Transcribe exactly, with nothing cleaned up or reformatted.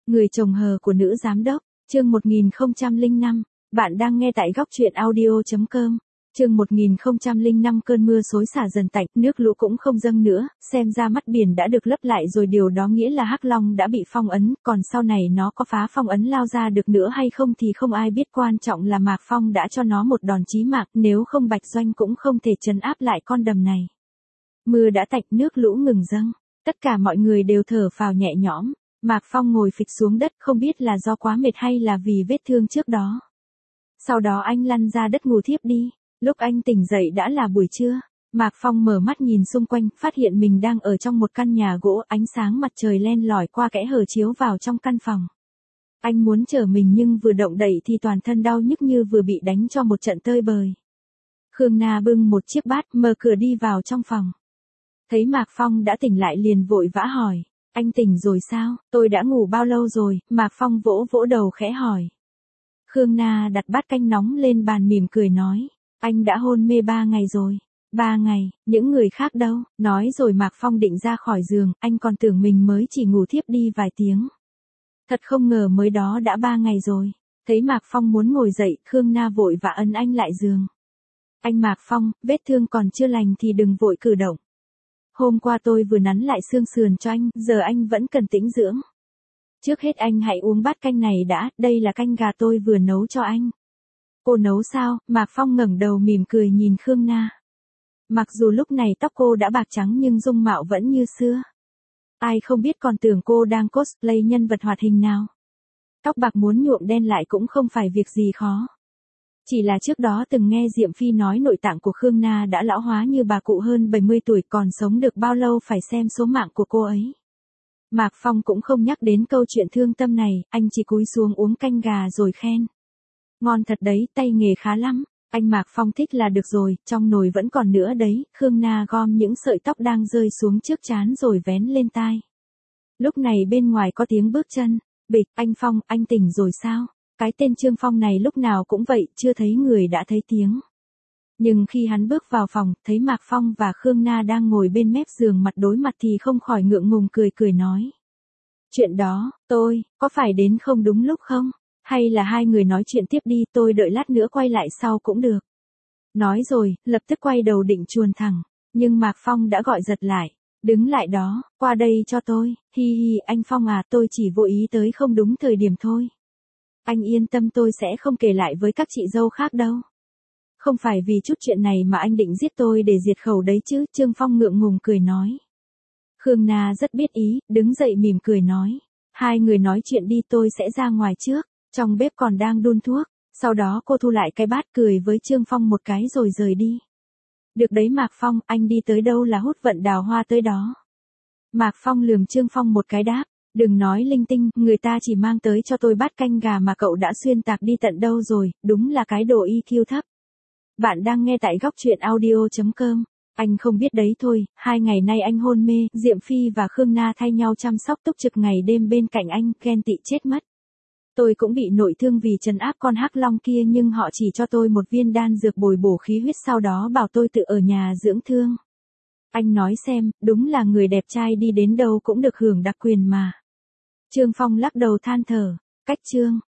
Người chồng hờ của nữ giám đốc, chương một nghìn không trăm lẻ năm, bạn đang nghe tại góc truyện audio chấm com. Chương một nghìn không trăm lẻ năm cơn mưa xối xả dần tạnh, nước lũ cũng không dâng nữa, xem ra mắt biển đã được lấp lại rồi, điều đó nghĩa là Hắc Long đã bị phong ấn, còn sau này nó có phá phong ấn lao ra được nữa hay không thì không ai biết, quan trọng là Mạc Phong đã cho nó một đòn chí mạng, nếu không Bạch Doanh cũng không thể trấn áp lại con đầm này. Mưa đã tạnh, nước lũ ngừng dâng, tất cả mọi người đều thở phào nhẹ nhõm. Mạc Phong ngồi phịch xuống đất, không biết là do quá mệt hay là vì vết thương trước đó. Sau đó anh lăn ra đất ngủ thiếp đi. Lúc anh tỉnh dậy đã là buổi trưa. Mạc Phong mở mắt nhìn xung quanh, phát hiện mình đang ở trong một căn nhà gỗ, ánh sáng mặt trời len lỏi qua kẽ hở chiếu vào trong căn phòng. Anh muốn trở mình nhưng vừa động đậy thì toàn thân đau nhức như vừa bị đánh cho một trận tơi bời. Khương Na bưng một chiếc bát, mở cửa đi vào trong phòng. Thấy Mạc Phong đã tỉnh lại liền vội vã hỏi. Anh tỉnh rồi sao? Tôi đã ngủ bao lâu rồi? Mạc Phong vỗ vỗ đầu khẽ hỏi. Khương Na đặt bát canh nóng lên bàn mỉm cười nói. Anh đã hôn mê ba ngày rồi. Ba ngày, những người khác đâu? Nói rồi Mạc Phong định ra khỏi giường, anh còn tưởng mình mới chỉ ngủ thiếp đi vài tiếng. Thật không ngờ mới đó đã ba ngày rồi. Thấy Mạc Phong muốn ngồi dậy, Khương Na vội vã ấn anh lại giường. Anh Mạc Phong, vết thương còn chưa lành thì đừng vội cử động. Hôm qua tôi vừa nắn lại xương sườn cho anh, giờ anh vẫn cần tĩnh dưỡng. Trước hết anh hãy uống bát canh này đã, đây là canh gà tôi vừa nấu cho anh. Cô nấu sao? Mạc Phong ngẩng đầu mỉm cười nhìn Khương Na. Mặc dù lúc này tóc cô đã bạc trắng nhưng dung mạo vẫn như xưa. Ai không biết còn tưởng cô đang cosplay nhân vật hoạt hình nào. Tóc bạc muốn nhuộm đen lại cũng không phải việc gì khó. Chỉ là trước đó từng nghe Diệm Phi nói nội tạng của Khương Na đã lão hóa như bà cụ hơn bảy mươi tuổi, còn sống được bao lâu phải xem số mạng của cô ấy. Mạc Phong cũng không nhắc đến câu chuyện thương tâm này, anh chỉ cúi xuống uống canh gà rồi khen. Ngon thật đấy, tay nghề khá lắm. Anh Mạc Phong thích là được rồi, trong nồi vẫn còn nữa đấy. Khương Na gom những sợi tóc đang rơi xuống trước trán rồi vén lên tai. Lúc này bên ngoài có tiếng bước chân. Bịch, anh Phong, anh tỉnh rồi sao? Cái tên Trương Phong này lúc nào cũng vậy, chưa thấy người đã thấy tiếng. Nhưng khi hắn bước vào phòng, thấy Mạc Phong và Khương Na đang ngồi bên mép giường mặt đối mặt thì không khỏi ngượng ngùng cười cười nói. Chuyện đó, tôi, có phải đến không đúng lúc không? Hay là hai người nói chuyện tiếp đi, tôi đợi lát nữa quay lại sau cũng được. Nói rồi, lập tức quay đầu định chuồn thẳng. Nhưng Mạc Phong đã gọi giật lại. Đứng lại đó, qua đây cho tôi, hi hi, anh Phong à, tôi chỉ vô ý tới không đúng thời điểm thôi. Anh yên tâm, tôi sẽ không kể lại với các chị dâu khác đâu. Không phải vì chút chuyện này mà anh định giết tôi để diệt khẩu đấy chứ, Trương Phong ngượng ngùng cười nói. Khương Na rất biết ý, đứng dậy mỉm cười nói. Hai người nói chuyện đi, tôi sẽ ra ngoài trước, trong bếp còn đang đun thuốc. Sau đó cô thu lại cái bát cười với Trương Phong một cái rồi rời đi. Được đấy Mạc Phong, anh đi tới đâu là hút vận đào hoa tới đó. Mạc Phong lườm Trương Phong một cái đáp. Đừng nói linh tinh, người ta chỉ mang tới cho tôi bát canh gà mà cậu đã xuyên tạc đi tận đâu rồi, đúng là cái đồ i kiu thấp. Bạn đang nghe tại góc truyện audio chấm com. Anh không biết đấy thôi, hai ngày nay anh hôn mê, Diệm Phi và Khương Na thay nhau chăm sóc túc trực ngày đêm bên cạnh anh, ghen tị chết mất. Tôi cũng bị nội thương vì trấn áp con Hắc Long kia nhưng họ chỉ cho tôi một viên đan dược bồi bổ khí huyết, sau đó bảo tôi tự ở nhà dưỡng thương. Anh nói xem, đúng là người đẹp trai đi đến đâu cũng được hưởng đặc quyền mà. Trương Phong lắc đầu than thở, cách Trương,